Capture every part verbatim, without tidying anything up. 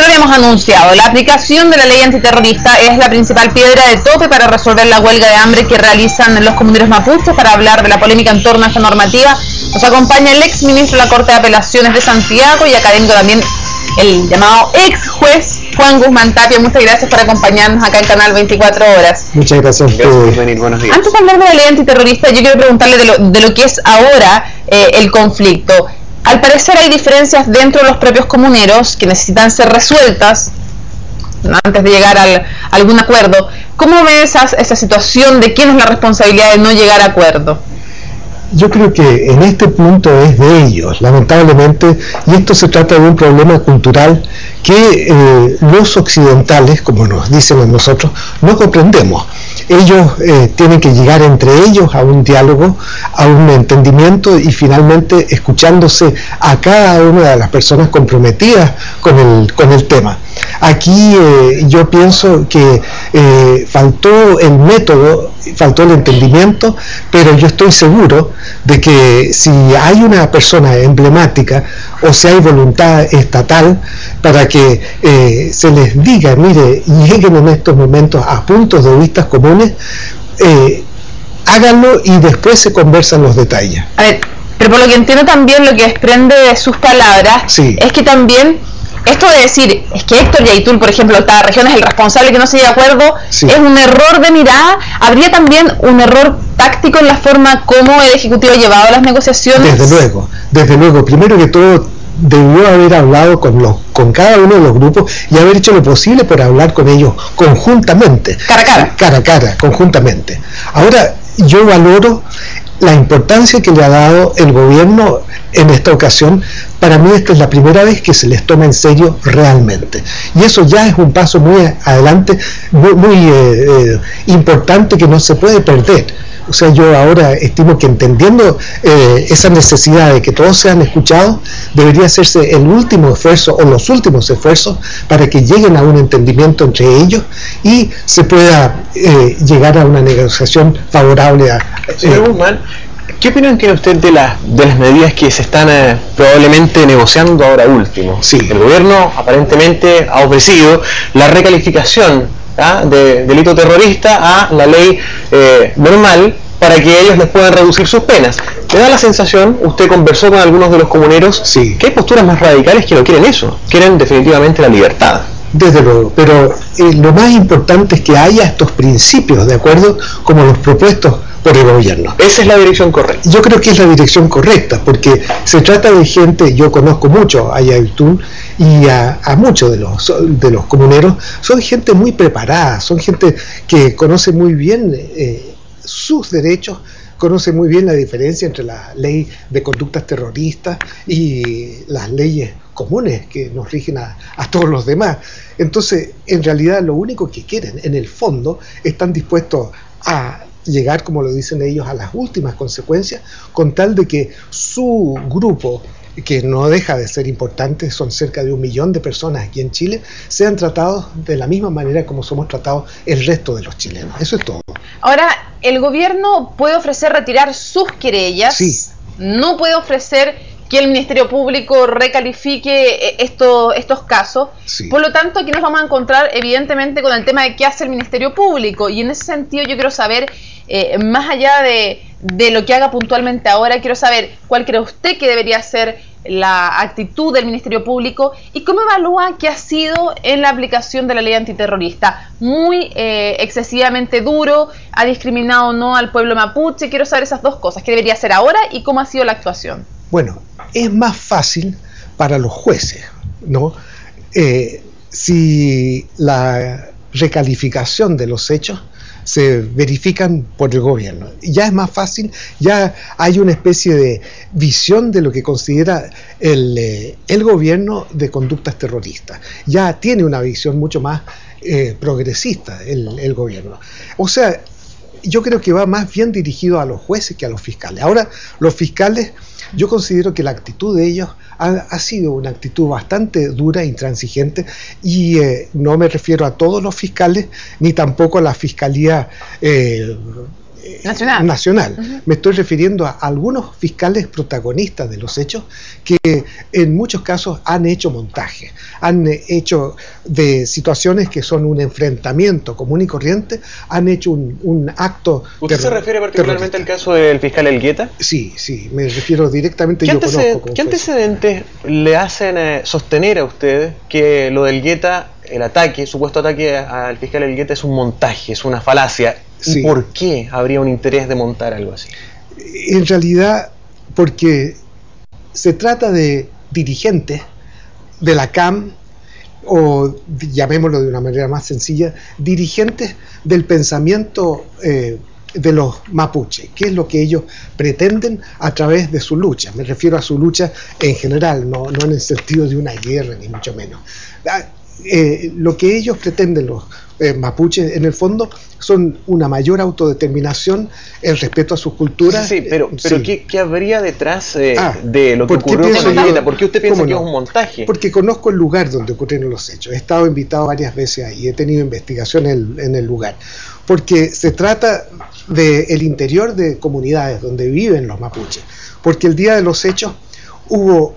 habíamos anunciado, la aplicación de la ley antiterrorista es la principal piedra de tope para resolver la huelga de hambre que realizan los comuneros mapuches. Para hablar de la polémica en torno a esta normativa, nos acompaña el ex ministro de la Corte de Apelaciones de Santiago y académico también, el llamado ex juez Juan Guzmán Tapia. Muchas gracias por acompañarnos acá en Canal veinticuatro horas. Muchas gracias por venir, buenos días. Antes de hablar de la ley antiterrorista, yo quiero preguntarle de lo, de lo que es ahora eh, el conflicto. Al parecer hay diferencias dentro de los propios comuneros que necesitan ser resueltas antes de llegar al, a algún acuerdo. ¿Cómo ves esa, esa situación de quién es la responsabilidad de no llegar a acuerdo? Yo creo que en este punto es de ellos, lamentablemente, y esto se trata de un problema cultural que eh, los occidentales, como nos dicen a nosotros, no comprendemos. Ellos eh, tienen que llegar entre ellos a un diálogo, a un entendimiento y finalmente escuchándose a cada una de las personas comprometidas con el, con el tema. Aquí eh, yo pienso que eh, faltó el método, faltó el entendimiento, pero yo estoy seguro de que si hay una persona emblemática o si hay voluntad estatal para que eh, se les diga, mire, lleguen en estos momentos a puntos de vista comunes, eh, háganlo y después se conversan los detalles. A ver, pero por lo que entiendo también, lo que desprende de sus palabras, sí, es que también esto de decir, es que Héctor Yaitul, por ejemplo, esta región es el responsable que no se llegue a acuerdo, sí, es un error de mirada. ¿Habría también un error táctico en la forma como el Ejecutivo ha llevado las negociaciones? Desde luego, desde luego. Primero que todo, debió haber hablado con, los, con cada uno de los grupos y haber hecho lo posible por hablar con ellos conjuntamente. Cara a cara. Cara a cara, conjuntamente. Ahora, yo valoro la importancia que le ha dado el gobierno en esta ocasión. Para mí esta es la primera vez que se les toma en serio realmente, y eso ya es un paso muy adelante, muy, muy eh, eh, importante, que no se puede perder. O sea, yo ahora estimo que entendiendo eh, esa necesidad de que todos sean escuchados, debería hacerse el último esfuerzo o los últimos esfuerzos para que lleguen a un entendimiento entre ellos y se pueda eh, llegar a una negociación favorable a... Eh, Señor Guzmán, ¿qué opinión tiene usted de, la, de las medidas que se están eh, probablemente negociando ahora último? Sí. El gobierno aparentemente ha ofrecido la recalificación ¿ah? de delito terrorista a la ley eh, normal para que ellos les puedan reducir sus penas. Me da la sensación, usted conversó con algunos de los comuneros, sí, que hay posturas más radicales que no quieren eso, quieren definitivamente la libertad. Desde luego, pero eh, lo más importante es que haya estos principios, de acuerdo como los propuestos por el gobierno. Esa es la dirección correcta. Yo creo que es la dirección correcta, porque se trata de gente, yo conozco mucho a Yaitul y a, a muchos de los, de los comuneros, son gente muy preparada, son gente que conoce muy bien eh, sus derechos, conoce muy bien la diferencia entre la ley de conductas terroristas y las leyes comunes que nos rigen a, a todos los demás. Entonces, en realidad, lo único que quieren, en el fondo, están dispuestos a llegar, como lo dicen ellos, a las últimas consecuencias, con tal de que su grupo, que no deja de ser importante, son cerca de un millón de personas aquí en Chile, sean tratados de la misma manera como somos tratados el resto de los chilenos. Eso es todo. Ahora, el gobierno puede ofrecer retirar sus querellas, sí, no puede ofrecer que el Ministerio Público recalifique esto, estos casos. Sí. Por lo tanto, aquí nos vamos a encontrar evidentemente con el tema de qué hace el Ministerio Público, y en ese sentido yo quiero saber, eh, más allá de, de lo que haga puntualmente ahora, quiero saber cuál cree usted que debería ser la actitud del Ministerio Público y cómo evalúa que ha sido en la aplicación de la ley antiterrorista. Muy eh, excesivamente duro, ha discriminado o no al pueblo mapuche. Quiero saber esas dos cosas, qué debería hacer ahora y cómo ha sido la actuación. Bueno, es más fácil para los jueces, ¿no? Eh, si la recalificación de los hechos se verifican por el gobierno, ya es más fácil, ya hay una especie de visión de lo que considera el, eh, el gobierno de conductas terroristas, ya tiene una visión mucho más eh, progresista el, el gobierno. O sea, yo creo que va más bien dirigido a los jueces que a los fiscales. Ahora, los fiscales, yo considero que la actitud de ellos ha, ha sido una actitud bastante dura, intransigente, y eh, no me refiero a todos los fiscales, ni tampoco a la fiscalía eh, eh, nacional. nacional. Uh-huh. Me estoy refiriendo a algunos fiscales protagonistas de los hechos que en muchos casos han hecho montaje, han hecho de situaciones que son un enfrentamiento común y corriente, han hecho un, un acto. ¿Usted se refiere particularmente al caso del fiscal Elgueta? Sí, sí, me refiero directamente. ¿Qué, yo anteced conozco ¿qué antecedentes le hacen eh, sostener a usted que lo del Elgueta, el ataque, supuesto ataque al fiscal Elgueta, es un montaje, es una falacia? Sí. ¿Y por qué habría un interés de montar algo así? En realidad, porque se trata de dirigentes de la C A M, o llamémoslo de una manera más sencilla, dirigentes del pensamiento eh, de los mapuches, que es lo que ellos pretenden a través de su lucha. Me refiero a su lucha en general, no, no en el sentido de una guerra, ni mucho menos. Eh, lo que ellos pretenden, los eh, mapuches, en el fondo, son una mayor autodeterminación, el respeto a sus culturas. Sí, sí, pero, pero sí. ¿qué, ¿qué habría detrás eh, ah, de lo que ocurrió con Elgueta? ¿Por qué usted piensa que no? es un montaje? Porque conozco el lugar donde ocurrieron los hechos. He estado invitado varias veces ahí, he tenido investigación en, en el lugar. Porque se trata del interior de comunidades donde viven los mapuches. Porque el día de los hechos hubo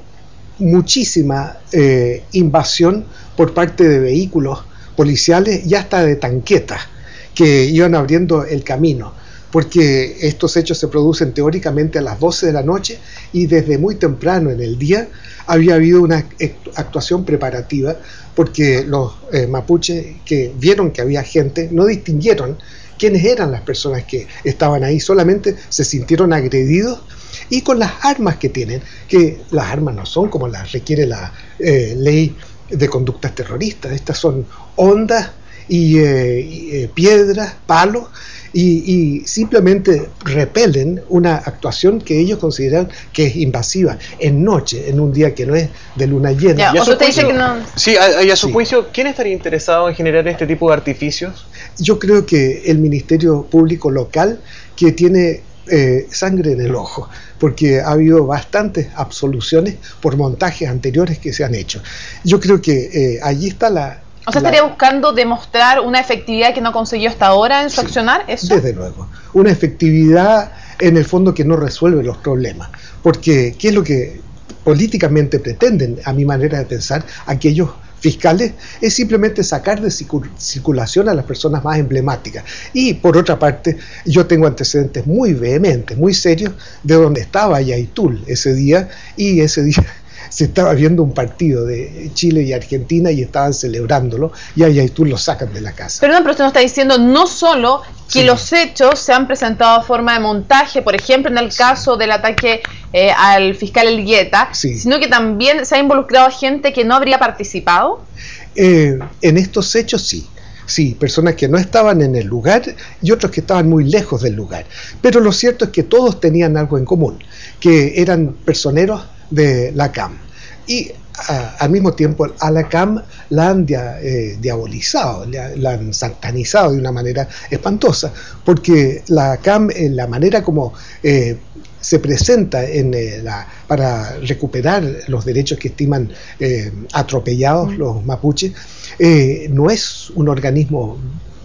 muchísima eh, invasión por parte de vehículos policiales y hasta de tanquetas que iban abriendo el camino, porque estos hechos se producen teóricamente a las doce de la noche y desde muy temprano en el día había habido una actuación preparativa, porque los eh, mapuches que vieron que había gente no distinguieron quiénes eran las personas que estaban ahí, solamente se sintieron agredidos, y con las armas que tienen, que las armas no son como las requiere la eh, ley de conductas terroristas, estas son ondas y, eh, y eh, piedras, palos, y, y simplemente repelen una actuación que ellos consideran que es invasiva en noche, en un día que no es de luna llena. Ya, o usted dice que no... Sí, a, y a su sí. juicio, ¿quién estaría interesado en generar este tipo de artificios? Yo creo que el Ministerio Público local, que tiene eh, sangre en el ojo, porque ha habido bastantes absoluciones por montajes anteriores que se han hecho. Yo creo que eh, allí está la... O sea, estaría buscando demostrar una efectividad que no consiguió hasta ahora en su sí, accionar, ¿eso? Desde luego. Una efectividad en el fondo que no resuelve los problemas. Porque, ¿qué es lo que políticamente pretenden, a mi manera de pensar, aquellos fiscales? Es simplemente sacar de circulación a las personas más emblemáticas. Y, por otra parte, yo tengo antecedentes muy vehementes, muy serios, de donde estaba Yaitul ese día, y ese día se estaba viendo un partido de Chile y Argentina y estaban celebrándolo, y a Yaitul lo sacan de la casa. Perdón, pero usted nos está diciendo no solo que sí. los hechos se han presentado a forma de montaje, por ejemplo en el caso sí. del ataque eh, al fiscal Elgueta, sí. sino que también se ha involucrado a gente que no habría participado. Eh, en estos hechos sí. Sí, personas que no estaban en el lugar y otros que estaban muy lejos del lugar. Pero lo cierto es que todos tenían algo en común, que eran personeros de la C A M. Y a, al mismo tiempo a la C A M la han dia, eh, diabolizado, la, la han satanizado de una manera espantosa, porque la C A M, en la manera como eh, se presenta en, eh, la, para recuperar los derechos que estiman eh, atropellados los mapuches, eh, no es un organismo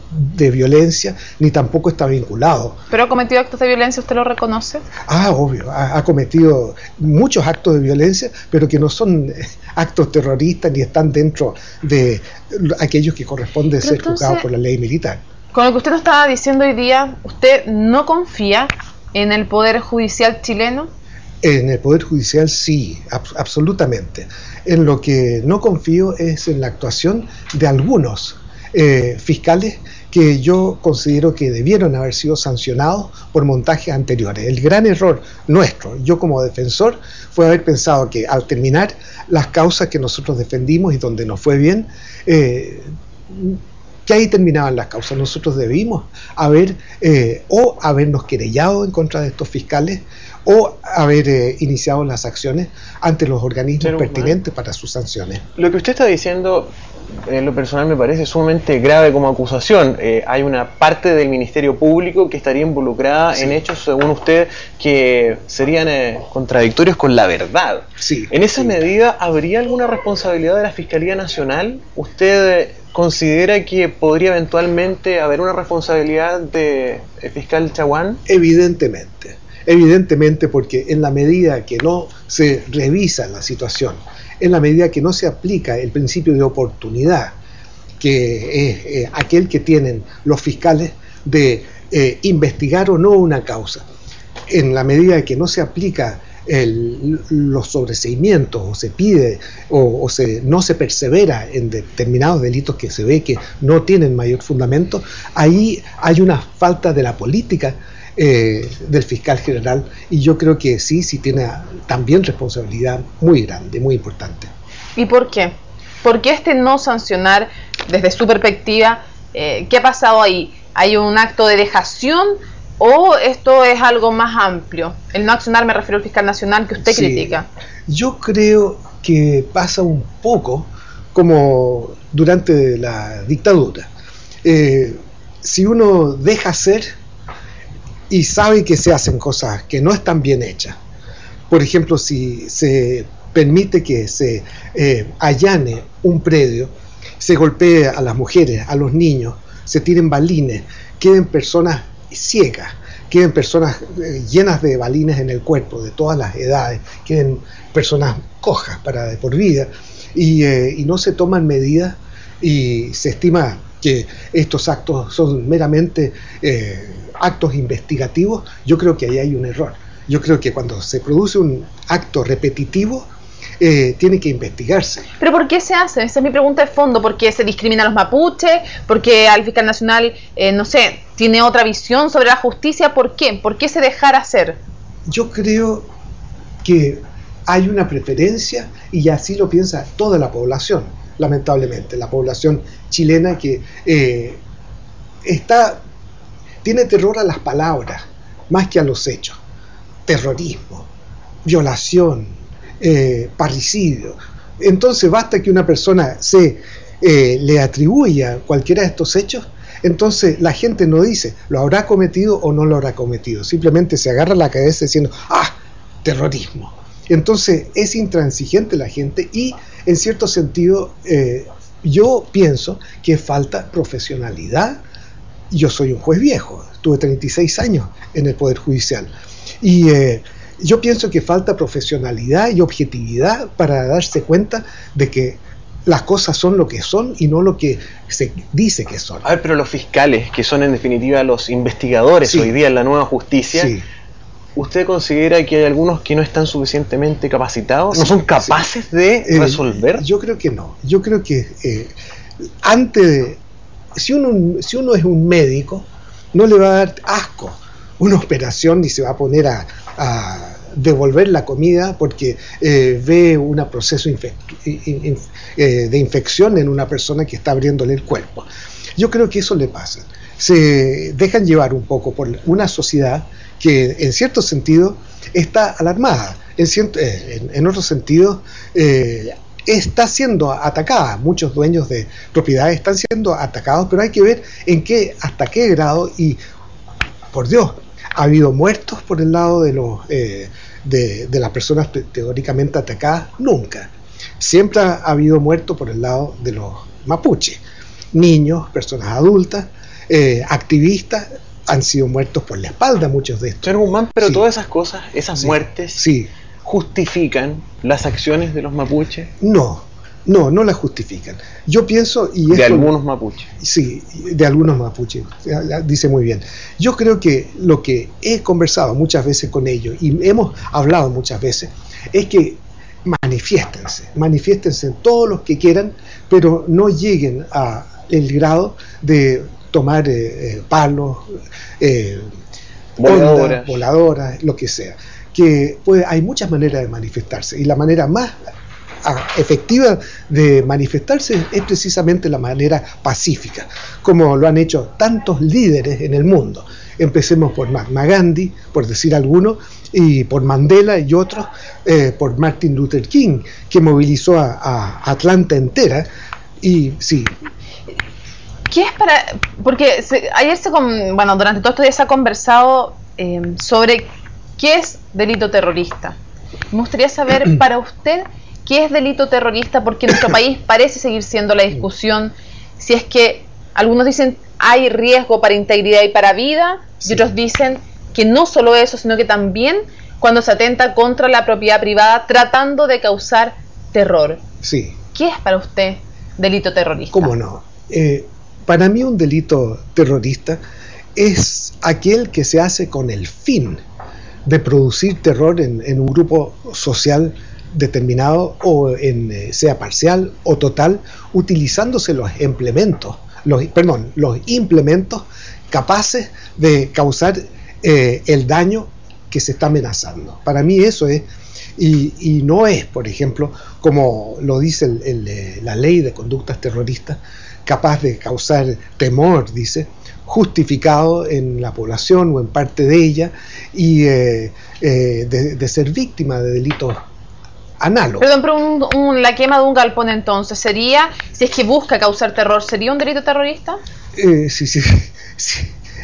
de violencia, ni tampoco está vinculado. ¿Pero ha cometido actos de violencia, usted lo reconoce? Ah, obvio, ha, ha cometido muchos actos de violencia, pero que no son actos terroristas ni están dentro de aquellos que corresponde ser entonces, juzgados por la ley militar. Con lo que usted nos estaba diciendo hoy día, ¿usted no confía en el Poder Judicial chileno? En el Poder Judicial sí, ab absolutamente. En lo que no confío es en la actuación de algunos eh, fiscales que yo considero que debieron haber sido sancionados por montajes anteriores. El gran error nuestro, yo como defensor, fue haber pensado que al terminar las causas que nosotros defendimos y donde nos fue bien, eh, que ahí terminaban las causas. Nosotros debimos haber eh, o habernos querellado en contra de estos fiscales o haber eh, iniciado las acciones ante los organismos pertinentes para sus sanciones. Lo que usted está diciendo en lo personal me parece sumamente grave como acusación. Eh, hay una parte del Ministerio Público que estaría involucrada sí. en hechos, según usted, que serían eh, contradictorios con la verdad. Sí, en esa sí. medida, ¿habría alguna responsabilidad de la Fiscalía Nacional? ¿Usted considera que podría eventualmente haber una responsabilidad del de fiscal Chaguán? Evidentemente, evidentemente, porque en la medida que no se revisa la situación, en la medida que no se aplica el principio de oportunidad, que es eh, aquel que tienen los fiscales de eh, investigar o no una causa, en la medida que no se aplica el, los sobreseimientos o se pide o, o se, no se persevera en determinados delitos que se ve que no tienen mayor fundamento, ahí hay una falta de la política Eh, del fiscal general, y yo creo que sí, sí tiene también responsabilidad muy grande, muy importante. ¿Y por qué? ¿Por qué este no sancionar desde su perspectiva? Eh, ¿Qué ha pasado ahí? ¿Hay un acto de dejación o esto es algo más amplio? El no accionar, me refiero al fiscal nacional que usted sí, critica. Yo creo que pasa un poco como durante la dictadura. Eh, si uno deja hacer y sabe que se hacen cosas que no están bien hechas. Por ejemplo, si se permite que se eh, allane un predio, se golpee a las mujeres, a los niños, se tiren balines, queden personas ciegas, queden personas eh, llenas de balines en el cuerpo, de todas las edades, queden personas cojas para de por vida, y, eh, y no se toman medidas, y se estima que estos actos son meramente eh, actos investigativos. Yo creo que ahí hay un error. Yo creo que cuando se produce un acto repetitivo, eh, tiene que investigarse. ¿Pero por qué se hace? Esa es mi pregunta de fondo. ¿Por qué se discrimina a los mapuches? ¿Por qué al fiscal nacional, eh, no sé, tiene otra visión sobre la justicia? ¿Por qué? ¿Por qué se dejara hacer? Yo creo que hay una preferencia, y así lo piensa toda la población, lamentablemente, la población chilena que eh, está, tiene terror a las palabras más que a los hechos. Terrorismo, violación, eh, parricidio. Entonces basta que una persona se eh, le atribuya cualquiera de estos hechos, entonces la gente no dice lo habrá cometido o no lo habrá cometido, simplemente se agarra la cabeza diciendo ¡ah! Terrorismo. Entonces es intransigente la gente, y en cierto sentido eh, yo pienso que falta profesionalidad. Yo soy un juez viejo, tuve treinta y seis años en el Poder Judicial, y eh, yo pienso que falta profesionalidad y objetividad para darse cuenta de que las cosas son lo que son y no lo que se dice que son. A ver, pero los fiscales, que son en definitiva los investigadores sí. hoy día en la nueva justicia, sí. ¿usted considera que hay algunos que no están suficientemente capacitados? ¿No son capaces sí. de eh, resolver? Yo creo que no. Yo creo que eh, antes de, si uno, si uno es un médico, no le va a dar asco una operación ni se va a poner a, a devolver la comida porque eh, ve un proceso infec in, eh, de infección en una persona que está abriéndole el cuerpo. Yo creo que eso le pasa. Se dejan llevar un poco por una sociedad que en cierto sentido está alarmada, en, cierto, eh, en, en otro sentido eh, está siendo atacada. Muchos dueños de propiedades están siendo atacados, pero hay que ver en qué, hasta qué grado, y por Dios, ha habido muertos por el lado de los eh, de, de las personas teóricamente atacadas. Nunca. Siempre ha habido muertos por el lado de los mapuches, niños, personas adultas, eh, activistas. Han sido muertos por la espalda muchos de estos. Señor Guzmán, pero sí. todas esas cosas, esas sí. muertes, sí. ¿justifican las acciones de los mapuches? No, no, no las justifican. Yo pienso... y de esto, algunos mapuches. Sí, de algunos mapuches, dice muy bien. Yo creo que lo que he conversado muchas veces con ellos, y hemos hablado muchas veces, es que manifiéstense, manifiéstense todos los que quieran, pero no lleguen a el grado de tomar eh, eh, palos, eh, voladoras. Ondas, voladoras, lo que sea. Que pues, hay muchas maneras de manifestarse, y la manera más a, efectiva de manifestarse es precisamente la manera pacífica, como lo han hecho tantos líderes en el mundo. Empecemos por Mahatma Gandhi, por decir alguno, y por Mandela y otros, eh, por Martin Luther King, que movilizó a, a Atlanta entera Y sí. ¿Qué es para...? Porque se, ayer se... Bueno, durante todo estos días se ha conversado eh, sobre qué es delito terrorista. Me gustaría saber para usted qué es delito terrorista, porque en nuestro país parece seguir siendo la discusión si es que algunos dicen hay riesgo para integridad y para vida, sí. Y otros dicen que no solo eso, sino que también cuando se atenta contra la propiedad privada tratando de causar terror. Sí. ¿Qué es para usted delito terrorista? ¿Cómo no? Eh, para mí un delito terrorista es aquel que se hace con el fin de producir terror en, en un grupo social determinado, o en, eh, sea parcial o total, utilizándose los implementos, los, perdón, los implementos capaces de causar eh, el daño que se está amenazando. Para mí eso es, y, y no es, por ejemplo, como lo dice el, el, la ley de conductas terroristas, capaz de causar temor, dice, justificado en la población o en parte de ella, y eh, eh, de, de ser víctima de delitos análogos. Perdón, pero un, un, la quema de un galpón entonces, ¿sería, si es que busca causar terror, sería un delito terrorista? Eh, sí, sí, sí.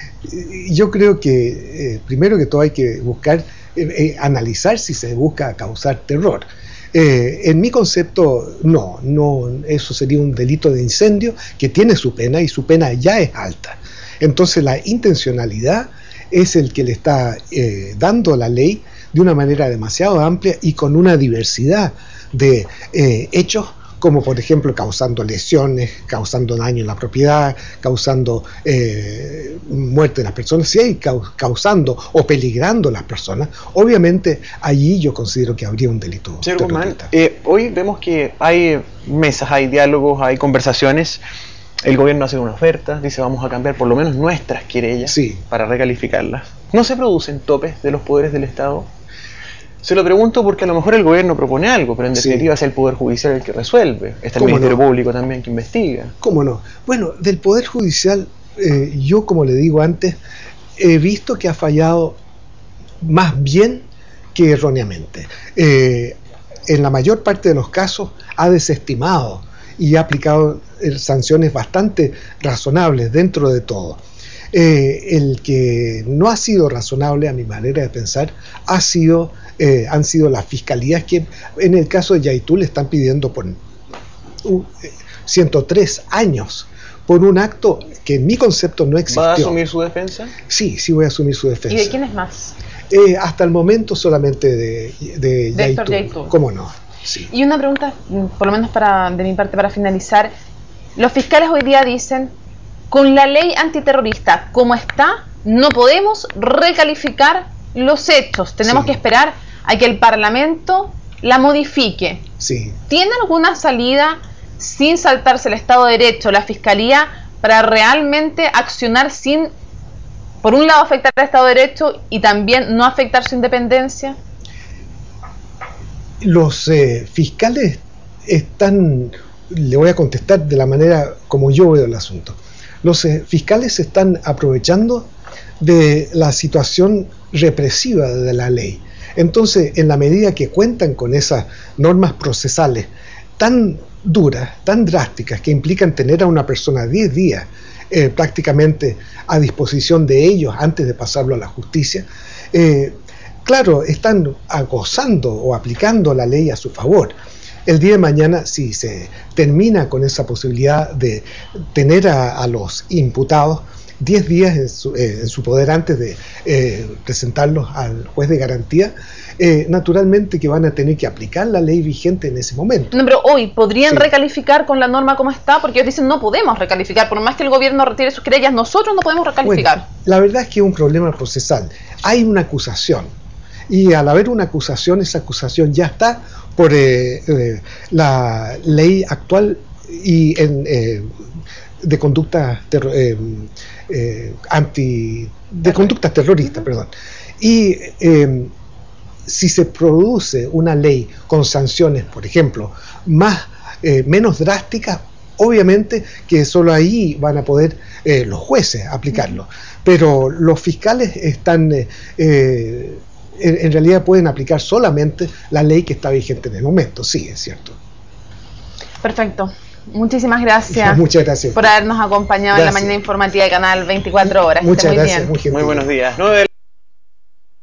Yo creo que eh, primero que todo hay que buscar, eh, eh, analizar si se busca causar terror. Eh, en mi concepto, no, no, eso sería un delito de incendio que tiene su pena, y su pena ya es alta. Entonces la intencionalidad es el que le está eh, dando la ley de una manera demasiado amplia y con una diversidad de eh, hechos, como por ejemplo causando lesiones, causando daño en la propiedad, causando eh, muerte de las personas, si hay causando o peligrando a las personas, obviamente allí yo considero que habría un delito terrorista. Eh, hoy vemos que hay mesas, hay diálogos, hay conversaciones. El gobierno hace una oferta, dice vamos a cambiar por lo menos nuestras querellas, sí, para recalificarlas. ¿No se producen topes de los poderes del Estado? Se lo pregunto porque a lo mejor el gobierno propone algo, pero en definitiva, sí, es el Poder Judicial el que resuelve. Está el Ministerio no? Público también que investiga. ¿Cómo no? Bueno, del Poder Judicial, eh, yo como le digo antes, he visto que ha fallado más bien que erróneamente. Eh, en la mayor parte de los casos ha desestimado y ha aplicado eh, sanciones bastante razonables dentro de todo. Eh, el que no ha sido razonable, a mi manera de pensar, ha sido, eh, han sido las fiscalías que en el caso de Yaitul le están pidiendo por uh, ciento tres años por un acto que en mi concepto no existió. ¿Va a asumir su defensa? Sí, sí voy a asumir su defensa. ¿Y de quién es más? Eh, hasta el momento solamente de, de, de Yaitul. Yaitul. ¿Cómo no? Sí. Y una pregunta, por lo menos para de mi parte, para finalizar. Los fiscales hoy día dicen, con la ley antiterrorista como está, no podemos recalificar los hechos. Tenemos sí. que esperar a que el Parlamento la modifique. Sí. ¿Tiene alguna salida sin saltarse el Estado de Derecho, la Fiscalía, para realmente accionar sin, por un lado, afectar al Estado de Derecho y también no afectar su independencia? Los eh, fiscales están, le voy a contestar de la manera como yo veo el asunto. Los eh, fiscales se están aprovechando de la situación represiva de la ley. Entonces, en la medida que cuentan con esas normas procesales tan duras, tan drásticas, que implican tener a una persona diez días eh, prácticamente a disposición de ellos antes de pasarlo a la justicia, eh, claro, están gozando o aplicando la ley a su favor. El día de mañana, si se termina con esa posibilidad de tener a, a los imputados diez días en su, eh, en su poder antes de eh, presentarlos al juez de garantía, eh, naturalmente que van a tener que aplicar la ley vigente en ese momento. No, pero hoy, ¿podrían sí. recalificar con la norma como está? Porque ellos dicen no podemos recalificar, por más que el gobierno retire sus querellas, nosotros no podemos recalificar. Bueno, la verdad es que es un problema procesal. Hay una acusación, y al haber una acusación, esa acusación ya está por eh, eh, la ley actual y en, eh, de conducta eh, eh, anti de conductas terroristas, uh-huh. perdón. Y eh, si se produce una ley con sanciones, por ejemplo, más eh, menos drásticas, obviamente que solo ahí van a poder eh, los jueces aplicarlo. Uh-huh. Pero los fiscales están eh, eh, En, en realidad pueden aplicar solamente la ley que está vigente en el momento. Sí, es cierto. Perfecto. Muchísimas gracias. Muchas gracias por habernos acompañado gracias. en la mañana informativa de Canal veinticuatro horas. Muchas muy gracias. Bien. Muy, muy buenos días.